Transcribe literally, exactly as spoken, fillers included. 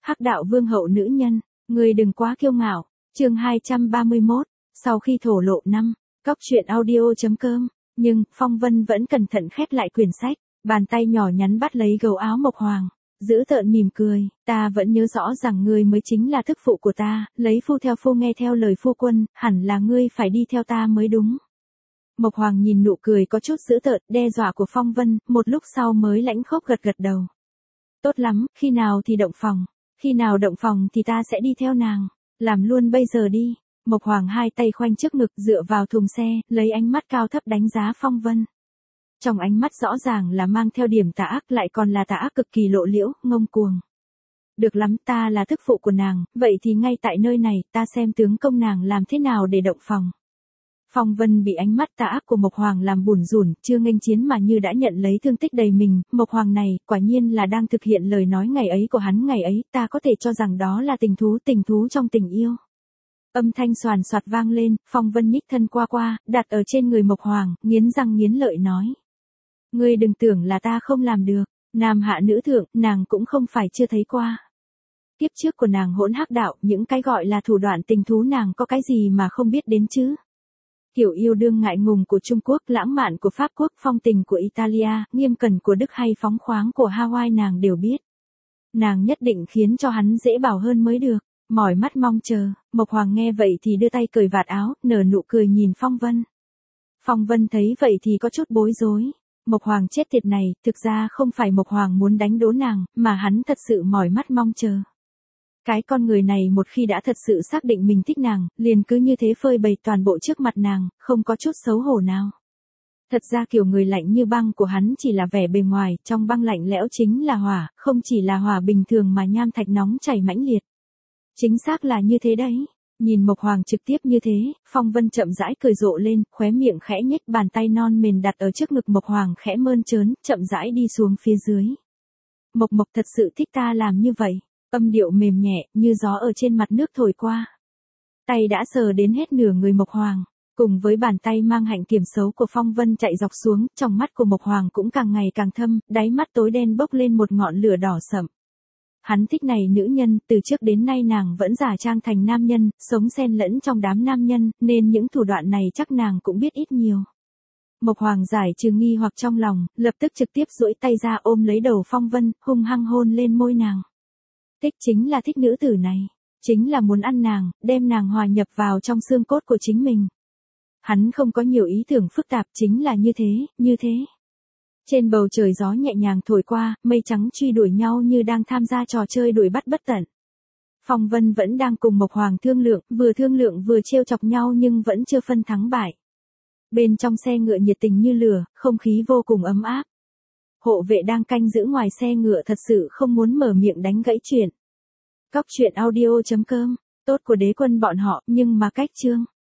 Hắc đạo vương hậu nữ nhân, người đừng quá kiêu ngạo. Chương hai trăm ba mươi mốt, sau khi thổ lộ năm, cóc truyện audio chấm com, nhưng Phong Vân vẫn cẩn thận khép lại quyển sách, bàn tay nhỏ nhắn bắt lấy gấu áo Mộc Hoàng, giữ tợn mỉm cười, ta vẫn nhớ rõ rằng ngươi mới chính là thức phụ của ta, lấy phu theo phu nghe theo lời phu quân, hẳn là ngươi phải đi theo ta mới đúng. Mộc Hoàng nhìn nụ cười có chút dữ tợn, đe dọa của Phong Vân, một lúc sau mới lãnh khốc gật gật đầu. Tốt lắm, khi nào thì động phòng, khi nào động phòng thì ta sẽ đi theo nàng, làm luôn bây giờ đi. Mộc Hoàng hai tay khoanh trước ngực dựa vào thùng xe, lấy ánh mắt cao thấp đánh giá Phong Vân. Trong ánh mắt rõ ràng là mang theo điểm tà ác, lại còn là tà ác cực kỳ lộ liễu, ngông cuồng. Được lắm, ta là thức phụ của nàng, vậy thì ngay tại nơi này, ta xem tướng công nàng làm thế nào để động phòng. Phong Vân bị ánh mắt tà ác của Mộc Hoàng làm bủn rủn, chưa nghênh chiến mà như đã nhận lấy thương tích đầy mình. Mộc Hoàng này, quả nhiên là đang thực hiện lời nói ngày ấy của hắn ngày ấy, ta có thể cho rằng đó là tình thú, tình thú trong tình yêu. Âm thanh xoàn xoạt vang lên, Phong Vân nhích thân qua qua, đặt ở trên người Mộc Hoàng, nghiến răng nghiến lợi nói. Ngươi đừng tưởng là ta không làm được, nam hạ nữ thượng, nàng cũng không phải chưa thấy qua. Kiếp trước của nàng hỗn hắc đạo, những cái gọi là thủ đoạn tình thú nàng có cái gì mà không biết đến chứ. Kiểu yêu đương ngại ngùng của Trung Quốc, lãng mạn của Pháp Quốc, phong tình của Italia, nghiêm cẩn của Đức hay phóng khoáng của Hawaii nàng đều biết. Nàng nhất định khiến cho hắn dễ bảo hơn mới được. Mỏi mắt mong chờ, Mộc Hoàng nghe vậy thì đưa tay cởi vạt áo, nở nụ cười nhìn Phong Vân. Phong Vân thấy vậy thì có chút bối rối. Mộc Hoàng chết tiệt này, thực ra không phải Mộc Hoàng muốn đánh đố nàng, mà hắn thật sự mỏi mắt mong chờ. Cái con người này một khi đã thật sự xác định mình thích nàng, liền cứ như thế phơi bày toàn bộ trước mặt nàng, không có chút xấu hổ nào. Thật ra kiểu người lạnh như băng của hắn chỉ là vẻ bề ngoài, trong băng lạnh lẽo chính là hỏa, không chỉ là hỏa bình thường mà nham thạch nóng chảy mãnh liệt. Chính xác là như thế đấy. Nhìn Mộc Hoàng trực tiếp như thế, Phong Vân chậm rãi cười rộ lên, khóe miệng khẽ nhếch, bàn tay non mềm đặt ở trước ngực Mộc Hoàng khẽ mơn trớn, chậm rãi đi xuống phía dưới. Mộc Mộc thật sự thích ta làm như vậy. Âm điệu mềm nhẹ, như gió ở trên mặt nước thổi qua. Tay đã sờ đến hết nửa người Mộc Hoàng, cùng với bàn tay mang hạnh kiểm xấu của Phong Vân chạy dọc xuống, trong mắt của Mộc Hoàng cũng càng ngày càng thâm, đáy mắt tối đen bốc lên một ngọn lửa đỏ sậm. Hắn thích này nữ nhân, từ trước đến nay nàng vẫn giả trang thành nam nhân, sống xen lẫn trong đám nam nhân, nên những thủ đoạn này chắc nàng cũng biết ít nhiều. Mộc Hoàng giải trừ nghi hoặc trong lòng, lập tức trực tiếp duỗi tay ra ôm lấy đầu Phong Vân, hung hăng hôn lên môi nàng. Thích chính là thích nữ tử này, chính là muốn ăn nàng, đem nàng hòa nhập vào trong xương cốt của chính mình. Hắn không có nhiều ý tưởng phức tạp, chính là như thế, như thế. Trên bầu trời gió nhẹ nhàng thổi qua, mây trắng truy đuổi nhau như đang tham gia trò chơi đuổi bắt bất tận. Phong Vân vẫn đang cùng Mộc Hoàng thương lượng, vừa thương lượng vừa trêu chọc nhau nhưng vẫn chưa phân thắng bại. Bên trong xe ngựa nhiệt tình như lửa, không khí vô cùng ấm áp. Hộ vệ đang canh giữ ngoài xe ngựa thật sự không muốn mở miệng đánh gãy chuyện. Cóc truyện audio chấm com, tốt của đế quân bọn họ, nhưng mà cách chương.